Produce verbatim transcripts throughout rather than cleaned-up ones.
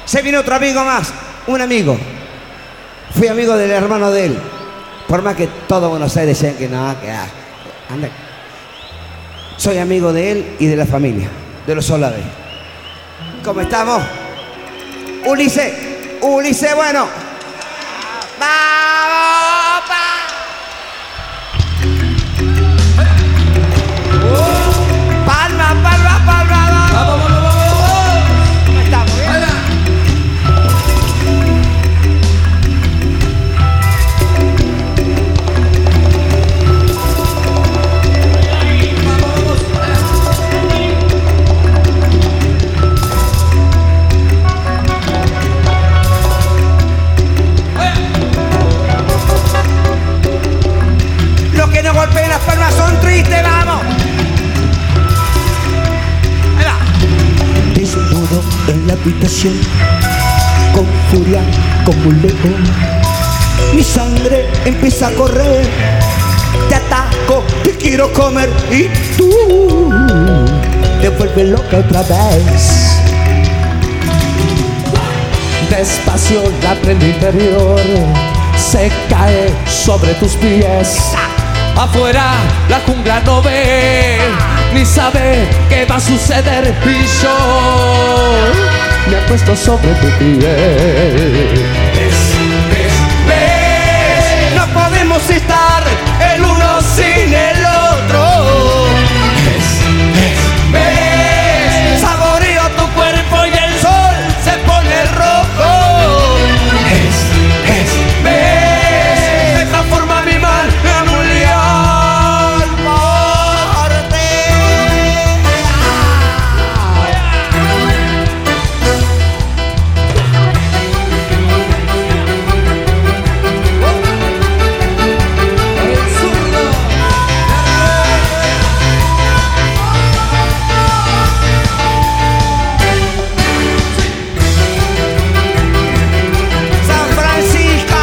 Se viene otro amigo más, un amigo. Fui amigo del hermano de él. Por más que todo Buenos Aires decían que no, que ah, anda. Soy amigo de él y de la familia, de los Solares. ¿Cómo estamos? Ulises, Ulises, bueno. ¡Vamos, pa! ¡Palma, palma, palma! ¡Vamos, vamos, vamos! ¿Cómo estamos? ¿Bien? Los que no golpeen las palmas son tristes, vamos. Ahí va. Desnudo en la habitación, con furia como un león. Mi sangre empieza a correr. Te ataco, te quiero comer y tú te vuelves loca otra vez. Despacio la prenda interior se cae sobre tus pies. Afuera la jungla no ve, ni sabe qué va a suceder. Y yo me acuesto sobre tu piel. Ves, ves, ves. No podemos estar el uno sin el otro. Ves, ves, ves. Saboreo tu cuerpo y el sol se pone rojo. Ves, ves, ves. Me transforma mi mal en un león fuerte. San Francisco.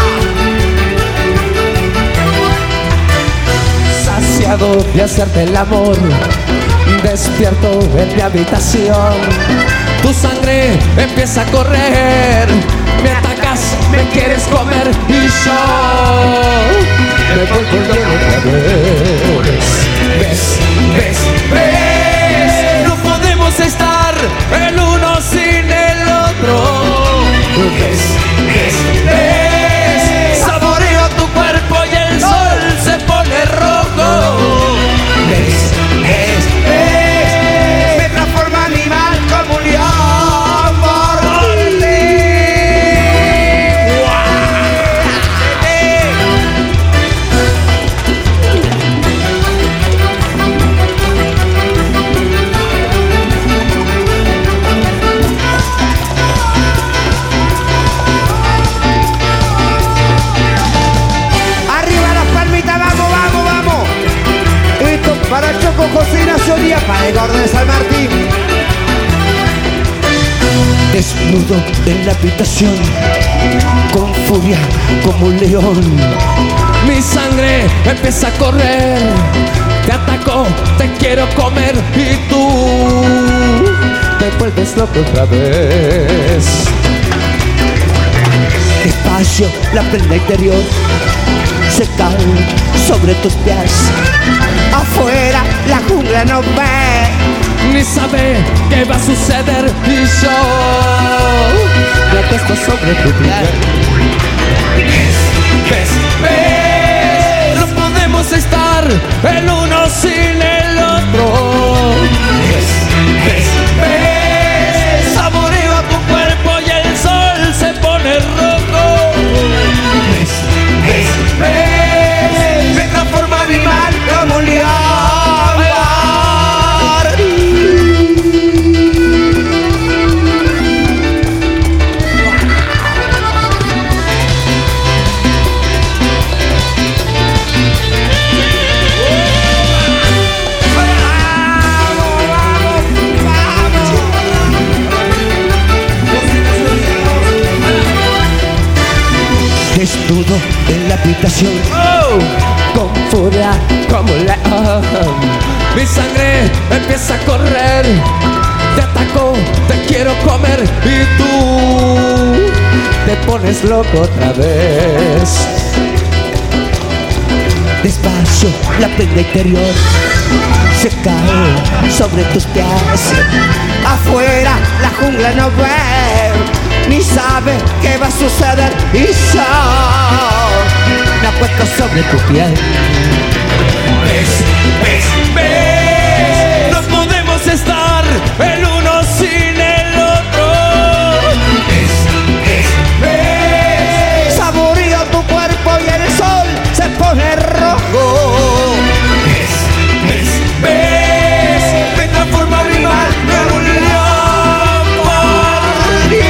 Saciado de hacerte el amor, despierto en mi habitación. Tu sangre empieza a correr, me atacas, me quieres comer y yo me vuelvo loco otra vez. Ves, ves, ves. No podemos estar el uno sin el otro. Ves, ves, ves. Saboreo tu cuerpo y el sol se pone rojo. Ves, ves, ves. Me transforma animal como un león fuerte. Arriba las palmitas, vamos, vamos, vamos. Esto para Choco, José Ignacio Díaz, para el Gordo de San Martín. Desnudo en la habitación, con furia como un león. Mi sangre empieza a correr, te ataco, te quiero comer y tú te vuelves loco otra vez. Despacio la prenda interior se cae sobre tus pies. Afuera la jungla no ve, Ni sabe qué va a suceder y yo me acuesto sobre tu piel. ves, ves. No podemos estar el uno sin el otro. Ves, ves, ves. Saboreo tu cuerpo y el sol se pone rojo. Ves, ves, ves. Me transforma animal como un león. Desnudo en la habitación, oh, con furia como un león. Mi sangre empieza a correr, te ataco, te quiero comer y tú pones loco otra vez. Despacio, la prenda interior se cae sobre tus pies. Afuera la jungla no ve, ni sabe qué va a suceder. Y yo me acuesto sobre tu piel. Ves, ves, ves, no podemos estar el uno sin el otro. Ves, ves, ves, saboreo tu cuerpo y el sol se pone rojo. Ves, ves, ves, me transforma mi mal en un león por ti.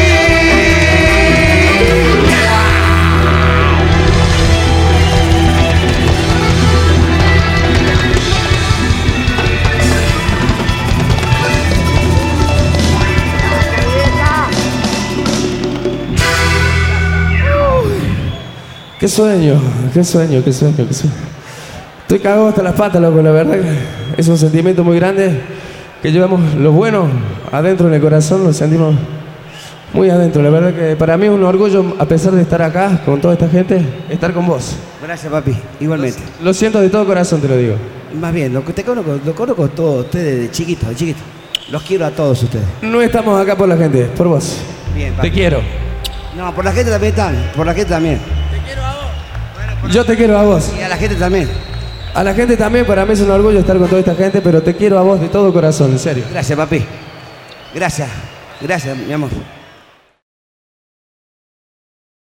Qué sueño, qué sueño, qué sueño, qué sueño. Estoy cagado hasta las patas, loco, la verdad que es un sentimiento muy grande que llevamos lo bueno adentro en el corazón, lo sentimos muy adentro. La verdad que para mí es un orgullo, a pesar de estar acá con toda esta gente, estar con vos. Gracias, papi, igualmente. Lo, lo siento de todo corazón, te lo digo. Más bien, lo que te conozco, lo conozco todos ustedes de chiquitos, de chiquitos. Los quiero a todos ustedes. No estamos acá por la gente, por vos. Bien, papi. Te quiero. No, por la gente también están, por la gente también. Yo te quiero a vos. Y a la gente también. A la gente también, para mí es un orgullo estar con toda esta gente, pero te quiero a vos de todo corazón, en serio. Gracias, papi. Gracias. Gracias, mi amor.